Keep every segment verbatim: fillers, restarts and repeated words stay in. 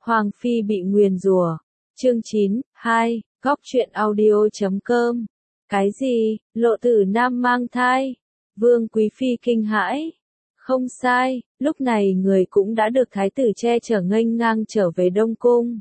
Hoàng phi bị nguyền rủa. Chương chín, hai, góc truyện audio chấm com. Cái gì, Lộ Tử Nam mang thai? Vương Quý Phi kinh hãi. Không sai, lúc này người cũng đã được thái tử che chở nghênh ngang trở về Đông Cung.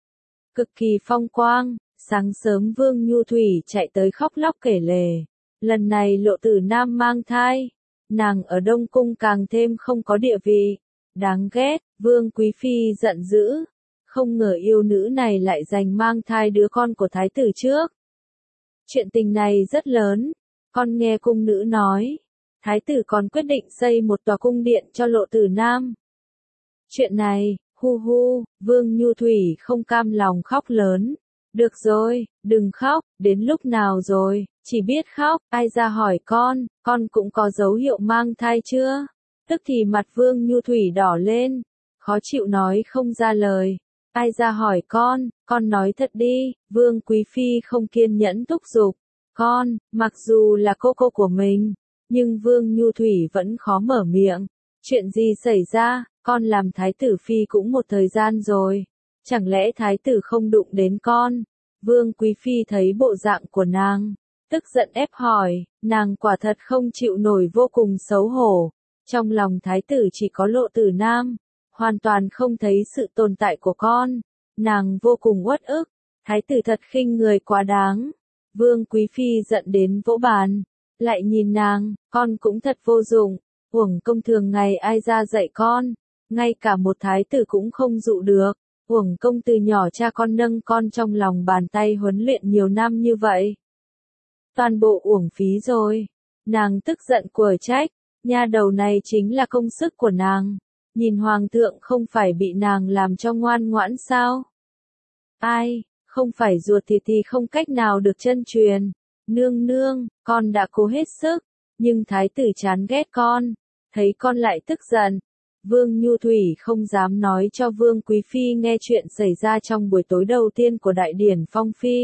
Cực kỳ phong quang, sáng sớm Vương Nhu Thủy chạy tới khóc lóc kể lể. Lần này Lộ Tử Nam mang thai, nàng ở Đông Cung càng thêm không có địa vị. Đáng ghét, Vương Quý Phi giận dữ. Không ngờ yêu nữ này lại giành mang thai đứa con của thái tử trước. Chuyện tình này rất lớn, con nghe cung nữ nói. Thái tử còn quyết định xây một tòa cung điện cho Lộ Tử Nam. Chuyện này, hu hu, Vương Nhu Thủy không cam lòng khóc lớn. Được rồi, đừng khóc, đến lúc nào rồi, chỉ biết khóc, ai ra hỏi con, con cũng có dấu hiệu mang thai chưa? Tức thì mặt Vương Nhu Thủy đỏ lên, khó chịu nói không ra lời. Ai ra hỏi con, con nói thật đi, Vương Quý Phi không kiên nhẫn thúc giục. Con, mặc dù là cô cô của mình, nhưng Vương Nhu Thủy vẫn khó mở miệng. Chuyện gì xảy ra, con làm thái tử phi cũng một thời gian rồi. Chẳng lẽ thái tử không đụng đến con? Vương Quý Phi thấy bộ dạng của nàng, tức giận ép hỏi, nàng quả thật không chịu nổi vô cùng xấu hổ. Trong lòng thái tử chỉ có Lộ Tử Nam, hoàn toàn không thấy sự tồn tại của con. Nàng vô cùng uất ức, thái tử thật khinh người quá đáng. Vương Quý Phi giận đến vỗ bàn, lại nhìn nàng, con cũng thật vô dụng, uổng công thường ngày ai ra dạy con, ngay cả một thái tử cũng không dụ được, uổng công từ nhỏ cha con nâng con trong lòng bàn tay huấn luyện nhiều năm như vậy. Toàn bộ uổng phí rồi, nàng tức giận quở trách, nha đầu này chính là công sức của nàng, nhìn hoàng thượng không phải bị nàng làm cho ngoan ngoãn sao? Ai, không phải ruột thịt thì không cách nào được chân truyền. Nương nương, con đã cố hết sức, nhưng thái tử chán ghét con, thấy con lại tức giận. Vương Nhu Thủy không dám nói cho Vương Quý Phi nghe chuyện xảy ra trong buổi tối đầu tiên của đại điển phong phi.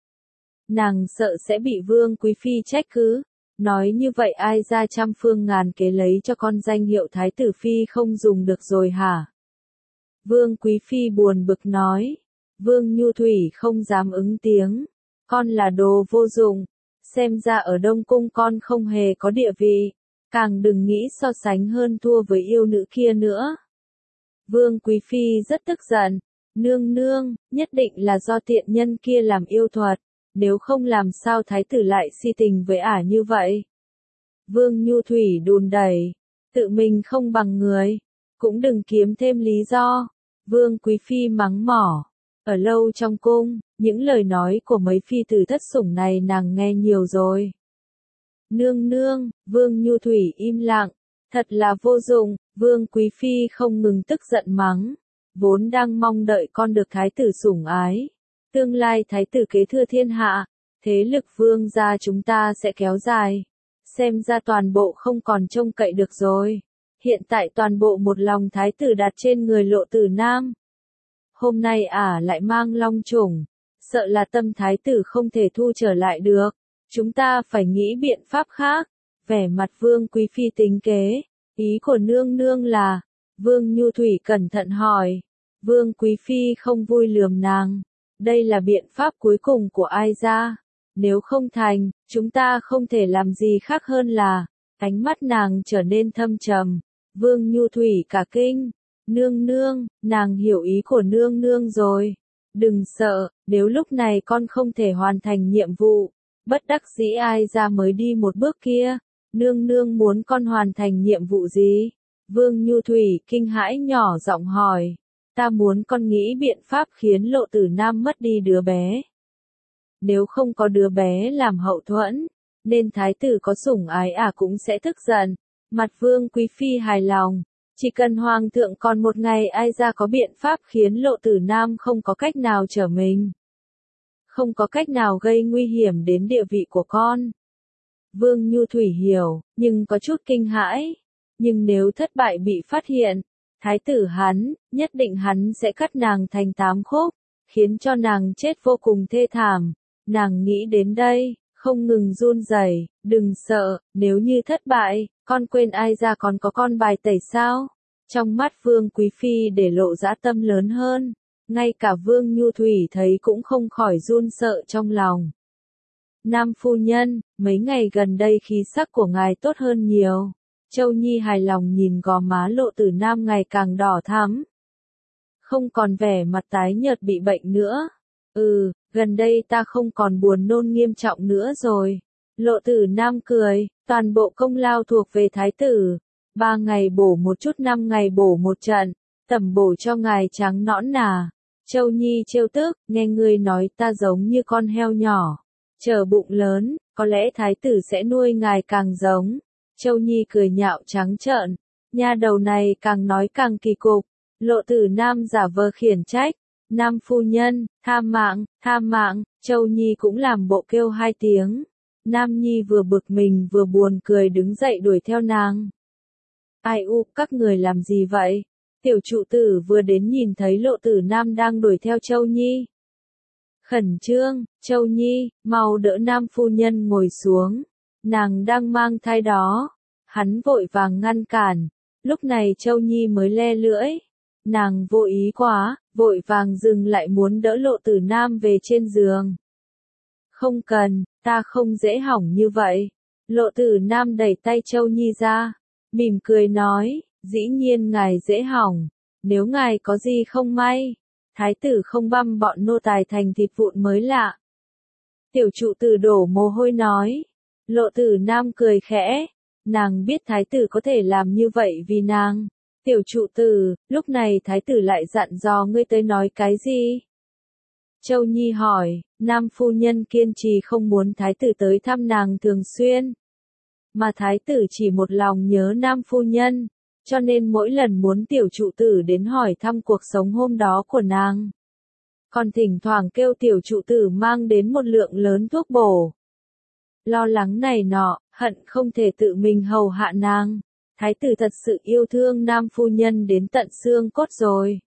Nàng sợ sẽ bị Vương Quý Phi trách cứ, nói như vậy ai ra trăm phương ngàn kế lấy cho con danh hiệu thái tử phi không dùng được rồi hả? Vương Quý Phi buồn bực nói. Vương Nhu Thủy không dám ứng tiếng, con là đồ vô dụng, xem ra ở Đông Cung con không hề có địa vị, càng đừng nghĩ so sánh hơn thua với yêu nữ kia nữa. Vương Quý Phi rất tức giận, nương nương, nhất định là do tiện nhân kia làm yêu thuật, nếu không làm sao thái tử lại si tình với ả như vậy. Vương Nhu Thủy đùn đẩy, tự mình không bằng người, cũng đừng kiếm thêm lý do. Vương Quý Phi mắng mỏ. Ở lâu trong cung, những lời nói của mấy phi tử thất sủng này nàng nghe nhiều rồi. Nương nương, Vương Nhu Thủy im lặng, thật là vô dụng, Vương Quý Phi không ngừng tức giận mắng, vốn đang mong đợi con được thái tử sủng ái. Tương lai thái tử kế thừa thiên hạ, thế lực vương gia chúng ta sẽ kéo dài. Xem ra toàn bộ không còn trông cậy được rồi. Hiện tại toàn bộ một lòng thái tử đặt trên người Lộ Tử Nam. Hôm nay ả à lại mang long chủng, sợ là tâm thái tử không thể thu trở lại được. Chúng ta phải nghĩ biện pháp khác. Vẻ mặt Vương Quý Phi tính kế, ý của nương nương là, Vương Nhu Thủy cẩn thận hỏi. Vương Quý Phi không vui lườm nàng, đây là biện pháp cuối cùng của ai ra. Nếu không thành, chúng ta không thể làm gì khác hơn là, ánh mắt nàng trở nên thâm trầm. Vương Nhu Thủy cả kinh. Nương nương, nàng hiểu ý của nương nương rồi. Đừng sợ, nếu lúc này con không thể hoàn thành nhiệm vụ, bất đắc dĩ ai ra mới đi một bước kia. Nương nương muốn con hoàn thành nhiệm vụ gì? Vương Nhu Thủy kinh hãi nhỏ giọng hỏi. Ta muốn con nghĩ biện pháp khiến Lộ Tử Nam mất đi đứa bé. Nếu không có đứa bé làm hậu thuẫn, nên thái tử có sủng ái à cũng sẽ tức giận. Mặt Vương Quý Phi hài lòng. Chỉ cần hoàng thượng còn một ngày ai ra có biện pháp khiến Lộ Tử Nam không có cách nào trở mình. Không có cách nào gây nguy hiểm đến địa vị của con. Vương Nhu Thủy hiểu, nhưng có chút kinh hãi. Nhưng nếu thất bại bị phát hiện, thái tử hắn, nhất định hắn sẽ cắt nàng thành tám khúc, khiến cho nàng chết vô cùng thê thảm. Nàng nghĩ đến đây, không ngừng run rẩy, đừng sợ, nếu như thất bại, con quên ai ra còn có con bài tẩy sao? Trong mắt Vương Quý Phi để lộ dã tâm lớn hơn, ngay cả Vương Nhu Thủy thấy cũng không khỏi run sợ trong lòng. Nam phu nhân, mấy ngày gần đây khí sắc của ngài tốt hơn nhiều. Châu Nhi hài lòng nhìn gò má Lộ Tử Nam ngày càng đỏ thắm. Không còn vẻ mặt tái nhợt bị bệnh nữa. Ừ, gần đây ta không còn buồn nôn nghiêm trọng nữa rồi. Lộ Tử Nam cười, toàn bộ công lao thuộc về thái tử. Ba ngày bổ một chút, năm ngày bổ một trận, tẩm bổ cho ngài trắng nõn nà. Châu Nhi trêu tức, nghe ngươi nói ta giống như con heo nhỏ. Chờ bụng lớn, có lẽ thái tử sẽ nuôi ngài càng giống. Châu Nhi cười nhạo trắng trợn, nha đầu này càng nói càng kỳ cục. Lộ Tử Nam giả vờ khiển trách, Nam phu nhân, tha mạng, tha mạng, Châu Nhi cũng làm bộ kêu hai tiếng. Nam Nhi vừa bực mình vừa buồn cười đứng dậy đuổi theo nàng. Ai u, các người làm gì vậy? Tiểu trụ tử vừa đến nhìn thấy Lộ Tử Nam đang đuổi theo Châu Nhi. Khẩn trương, Châu Nhi, mau đỡ Nam phu nhân ngồi xuống. Nàng đang mang thai đó. Hắn vội vàng ngăn cản. Lúc này Châu Nhi mới le lưỡi. Nàng vô ý quá, vội vàng dừng lại muốn đỡ Lộ Tử Nam về trên giường. Không cần, ta không dễ hỏng như vậy. Lộ Tử Nam đẩy tay Châu Nhi ra, mỉm cười nói, dĩ nhiên ngài dễ hỏng. Nếu ngài có gì không may, thái tử không băm bọn nô tài thành thịt vụn mới lạ. Tiểu trụ tử đổ mồ hôi nói. Lộ Tử Nam cười khẽ. Nàng biết thái tử có thể làm như vậy vì nàng. Tiểu trụ tử, lúc này thái tử lại dặn dò ngươi tới nói cái gì? Châu Nhi hỏi, Nam phu nhân kiên trì không muốn thái tử tới thăm nàng thường xuyên. Mà thái tử chỉ một lòng nhớ Nam phu nhân, cho nên mỗi lần muốn tiểu trụ tử đến hỏi thăm cuộc sống hôm đó của nàng. Còn thỉnh thoảng kêu tiểu trụ tử mang đến một lượng lớn thuốc bổ. Lo lắng này nọ, hận không thể tự mình hầu hạ nàng. Thái tử thật sự yêu thương Nam phu nhân đến tận xương cốt rồi.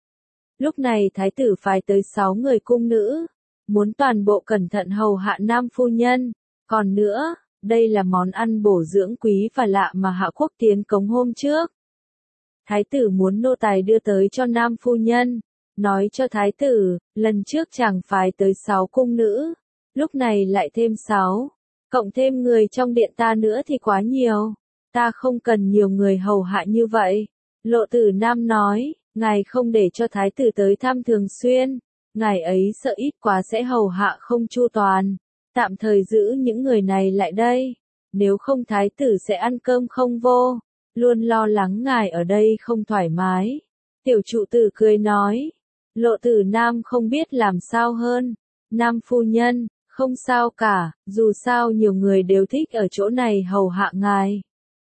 Lúc này thái tử phái tới sáu người cung nữ, muốn toàn bộ cẩn thận hầu hạ Nam phu nhân. Còn nữa, đây là món ăn bổ dưỡng quý và lạ mà Hạ Quốc tiến cống hôm trước. Thái tử muốn nô tài đưa tới cho Nam phu nhân, nói cho thái tử, lần trước chàng phái tới sáu cung nữ, lúc này lại thêm sáu, cộng thêm người trong điện ta nữa thì quá nhiều. Ta không cần nhiều người hầu hạ như vậy. Lộ Tử Nam nói, ngài không để cho thái tử tới thăm thường xuyên, ngài ấy sợ ít quá sẽ hầu hạ không chu toàn, tạm thời giữ những người này lại đây, nếu không thái tử sẽ ăn cơm không vô, luôn lo lắng ngài ở đây không thoải mái. Tiểu trụ tử cười nói, Lộ Tử Nam không biết làm sao hơn, Nam phu nhân, không sao cả, dù sao nhiều người đều thích ở chỗ này hầu hạ ngài.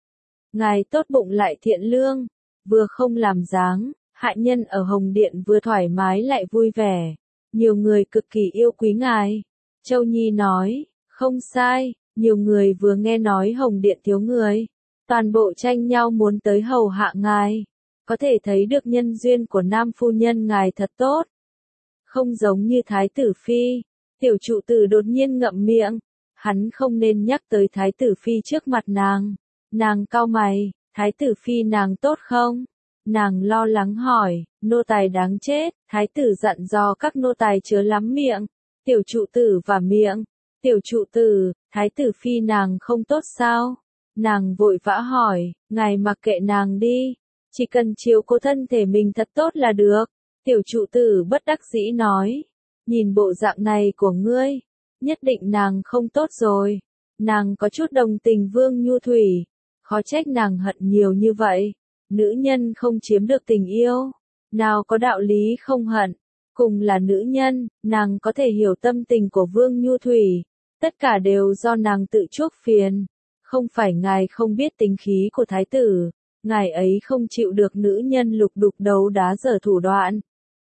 Ngài tốt bụng lại thiện lương, vừa không làm dáng, hạ nhân ở Hồng Điện vừa thoải mái lại vui vẻ, nhiều người cực kỳ yêu quý ngài. Châu Nhi nói, không sai, nhiều người vừa nghe nói Hồng Điện thiếu người, toàn bộ tranh nhau muốn tới hầu hạ ngài, có thể thấy được nhân duyên của Nam phu nhân ngài thật tốt. Không giống như thái tử phi, tiểu trụ tử đột nhiên ngậm miệng, hắn không nên nhắc tới thái tử phi trước mặt nàng. Nàng cau mày, thái tử phi nàng tốt không? Nàng lo lắng hỏi, nô tài đáng chết, thái tử dặn dò các nô tài chớ lắm miệng. Tiểu trụ tử và miệng, tiểu trụ tử, thái tử phi nàng không tốt sao? Nàng vội vã hỏi, ngài mặc kệ nàng đi, chỉ cần chiếu cố thân thể mình thật tốt là được. Tiểu trụ tử bất đắc dĩ nói, nhìn bộ dạng này của ngươi, nhất định nàng không tốt rồi. Nàng có chút đồng tình Vương Nhu Thủy. Khó trách nàng hận nhiều như vậy. Nữ nhân không chiếm được tình yêu, nào có đạo lý không hận. Cùng là nữ nhân, nàng có thể hiểu tâm tình của Vương Nhu Thủy. Tất cả đều do nàng tự chuốc phiền. Không phải ngài không biết tính khí của thái tử, ngài ấy không chịu được nữ nhân lục đục đấu đá dở thủ đoạn.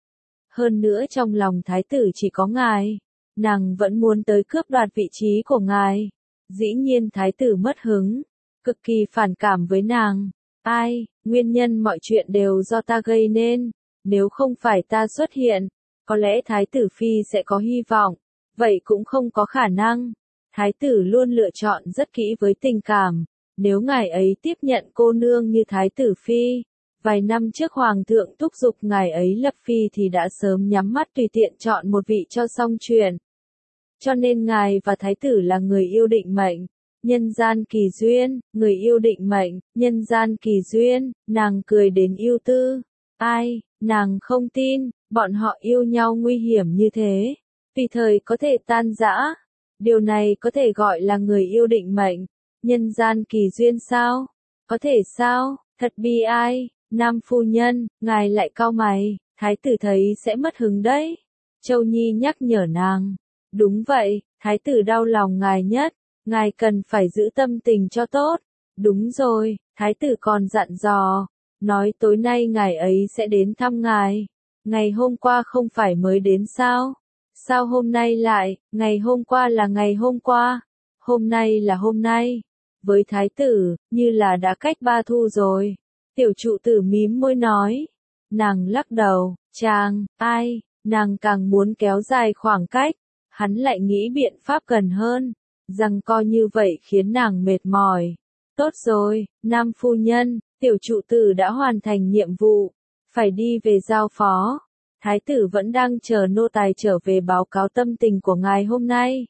Hơn nữa trong lòng thái tử chỉ có ngài, nàng vẫn muốn tới cướp đoạt vị trí của ngài. Dĩ nhiên thái tử mất hứng, cực kỳ phản cảm với nàng. Ai, nguyên nhân mọi chuyện đều do ta gây nên, nếu không phải ta xuất hiện, có lẽ thái tử phi sẽ có hy vọng, vậy cũng không có khả năng. Thái tử luôn lựa chọn rất kỹ với tình cảm, nếu ngài ấy tiếp nhận cô nương như thái tử phi, Vài năm trước Hoàng thượng thúc giục ngài ấy lập phi thì đã sớm nhắm mắt tùy tiện chọn một vị cho xong chuyện. Cho nên ngài và thái tử là người yêu định mệnh, nhân gian kỳ duyên, người yêu định mệnh, nhân gian kỳ duyên, nàng cười đến ưu tư. Ai, nàng không tin, bọn họ yêu nhau nguy hiểm như thế, tùy thời có thể tan rã. Điều này có thể gọi là người yêu định mệnh, nhân gian kỳ duyên sao? Có thể sao? Thật bi ai. Nam phu nhân, ngài lại cau mày, thái tử thấy sẽ mất hứng đấy. Châu Nhi nhắc nhở nàng. Đúng vậy, thái tử đau lòng ngài nhất, ngài cần phải giữ tâm tình cho tốt. Đúng rồi, thái tử còn dặn dò, nói tối nay ngài ấy sẽ đến thăm ngài. Ngày hôm qua không phải mới đến sao? Sao hôm nay lại, ngày hôm qua là ngày hôm qua, hôm nay là hôm nay. Với thái tử, như là đã cách ba thu rồi. Tiểu trụ tử mím môi nói. Nàng lắc đầu, chàng, ai, nàng càng muốn kéo dài khoảng cách. Hắn lại nghĩ biện pháp gần hơn, rằng coi như vậy khiến nàng mệt mỏi. Tốt rồi, Nam phu nhân, tiểu trụ tử đã hoàn thành nhiệm vụ, phải đi về giao phó. Thái tử vẫn đang chờ nô tài trở về báo cáo tâm tình của ngài hôm nay.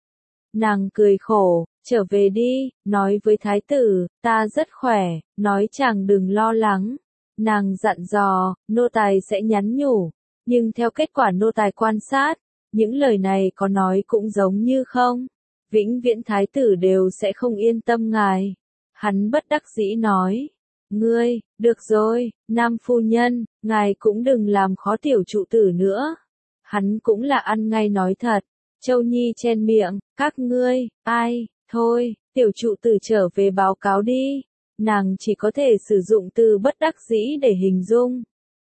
Nàng cười khổ, trở về đi, nói với thái tử, ta rất khỏe, nói chàng đừng lo lắng. Nàng dặn dò, nô tài sẽ nhắn nhủ, nhưng theo kết quả nô tài quan sát, những lời này có nói cũng giống như không. Vĩnh viễn thái tử đều sẽ không yên tâm ngài. Hắn bất đắc dĩ nói. Ngươi, được rồi, Nam phu nhân, ngài cũng đừng làm khó tiểu trụ tử nữa. Hắn cũng là ăn ngay nói thật. Châu Nhi chen miệng, các ngươi, ai, thôi, tiểu trụ tử trở về báo cáo đi. Nàng chỉ có thể sử dụng từ bất đắc dĩ để hình dung.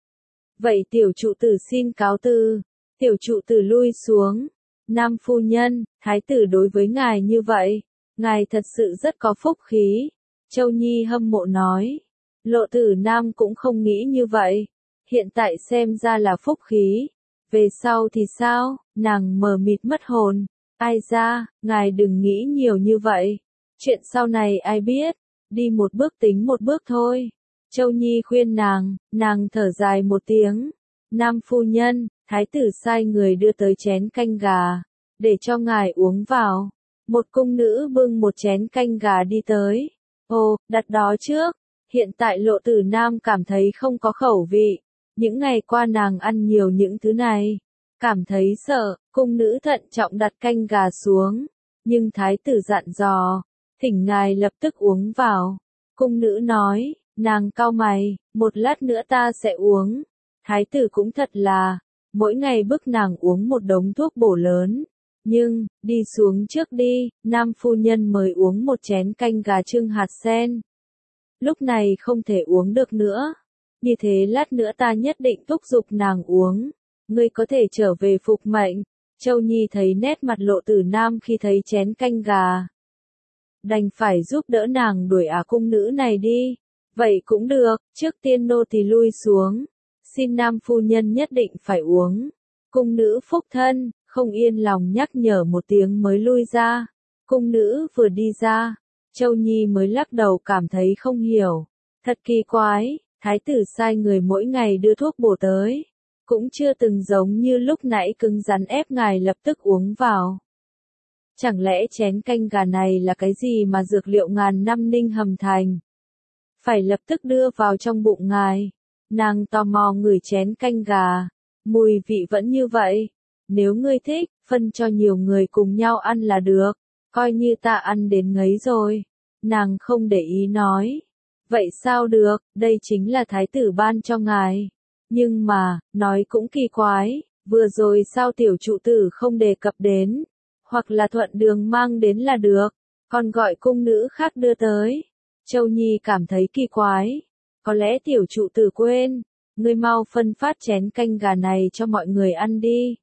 Vậy tiểu trụ tử xin cáo từ. Tiểu trụ tử lui xuống. Nam phu nhân, thái tử đối với ngài như vậy, ngài thật sự rất có phúc khí. Châu Nhi hâm mộ nói. Lộ tử Nam cũng không nghĩ như vậy. Hiện tại xem ra là phúc khí. Về sau thì sao? Nàng mờ mịt mất hồn. Ai ra, ngài đừng nghĩ nhiều như vậy. Chuyện sau này ai biết. Đi một bước tính một bước thôi. Châu Nhi khuyên nàng, nàng thở dài một tiếng. Nam phu nhân, thái tử sai người đưa tới chén canh gà, để cho ngài uống vào. Một cung nữ bưng một chén canh gà đi tới. Ồ, đặt đó trước. Hiện tại Lộ Tử Nam cảm thấy không có khẩu vị. Những ngày qua nàng ăn nhiều những thứ này. Cảm thấy sợ, cung nữ thận trọng đặt canh gà xuống. Nhưng thái tử dặn dò, thỉnh ngài lập tức uống vào. Cung nữ nói, nàng cau mày, một lát nữa ta sẽ uống. Thái tử cũng thật là, mỗi ngày bức nàng uống một đống thuốc bổ lớn. Nhưng, đi xuống trước đi, Nam phu nhân mới uống một chén canh gà trưng hạt sen. Lúc này không thể uống được nữa. Như thế lát nữa ta nhất định thúc giục nàng uống. Ngươi có thể trở về phục mệnh. Châu Nhi thấy nét mặt Lộ Tử Nam khi thấy chén canh gà. Đành phải giúp đỡ nàng đuổi ả cung nữ này đi. Vậy cũng được, trước tiên nô tỳ lui xuống. Xin Nam phu nhân nhất định phải uống. Cung nữ phúc thân, không yên lòng nhắc nhở một tiếng mới lui ra. Cung nữ vừa đi ra, Châu Nhi mới lắc đầu cảm thấy không hiểu. Thật kỳ quái, thái tử sai người mỗi ngày đưa thuốc bổ tới. Cũng chưa từng giống như lúc nãy cứng rắn ép ngài lập tức uống vào. Chẳng lẽ chén canh gà này là cái gì mà dược liệu ngàn năm ninh hầm thành? Phải lập tức đưa vào trong bụng ngài. Nàng tò mò ngửi chén canh gà. Mùi vị vẫn như vậy. Nếu ngươi thích, phân cho nhiều người cùng nhau ăn là được. Coi như ta ăn đến ngấy rồi. Nàng không để ý nói. Vậy sao được, đây chính là thái tử ban cho ngài. Nhưng mà, nói cũng kỳ quái, vừa rồi sao tiểu trụ tử không đề cập đến. Hoặc là thuận đường mang đến là được. Còn gọi cung nữ khác đưa tới. Châu Nhi cảm thấy kỳ quái. Có lẽ tiểu trụ tử quên. Ngươi mau phân phát chén canh gà này cho mọi người ăn đi.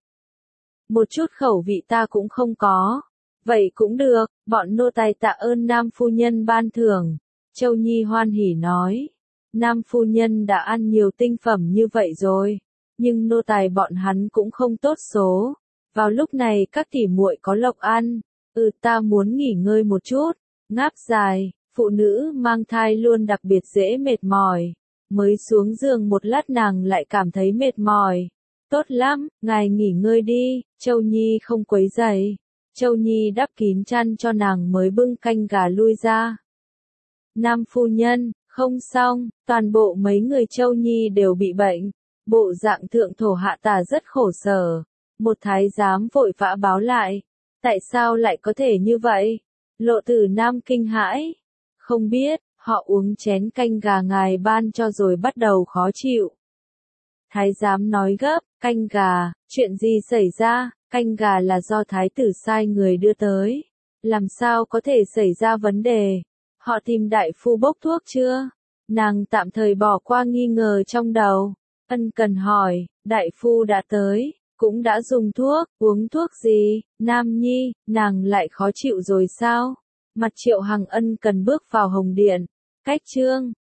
Một chút khẩu vị ta cũng không có. Vậy cũng được, bọn nô tài tạ ơn Nam phu nhân ban thưởng. Châu Nhi hoan hỉ nói. Nam phu nhân đã ăn nhiều tinh phẩm như vậy rồi. Nhưng nô tài bọn hắn cũng không tốt số. Vào lúc này các tỷ muội có lộc ăn. Ừ, ta muốn nghỉ ngơi một chút. Ngáp dài, phụ nữ mang thai luôn đặc biệt dễ mệt mỏi. Mới xuống giường một lát nàng lại cảm thấy mệt mỏi. Tốt lắm, ngài nghỉ ngơi đi, Châu Nhi không quấy rầy. Châu Nhi đắp kín chăn cho nàng mới bưng canh gà lui ra. Nam phu nhân, không xong, toàn bộ mấy người Châu Nhi đều bị bệnh. Bộ dạng thượng thổ hạ tà rất khổ sở. Một thái giám vội vã báo lại. Tại sao lại có thể như vậy? Lộ Tử Nam kinh hãi. Không biết, họ uống chén canh gà ngài ban cho rồi bắt đầu khó chịu. Thái giám nói gấp, canh gà, chuyện gì xảy ra? Canh gà là do thái tử sai người đưa tới. Làm sao có thể xảy ra vấn đề? Họ tìm đại phu bốc thuốc chưa? Nàng tạm thời bỏ qua nghi ngờ trong đầu. Ân cần hỏi, đại phu đã tới, cũng đã dùng thuốc, uống thuốc gì? Nam Nhi, nàng lại khó chịu rồi sao? Mặt Triệu Hằng ân cần bước vào hồng điện. Cách chương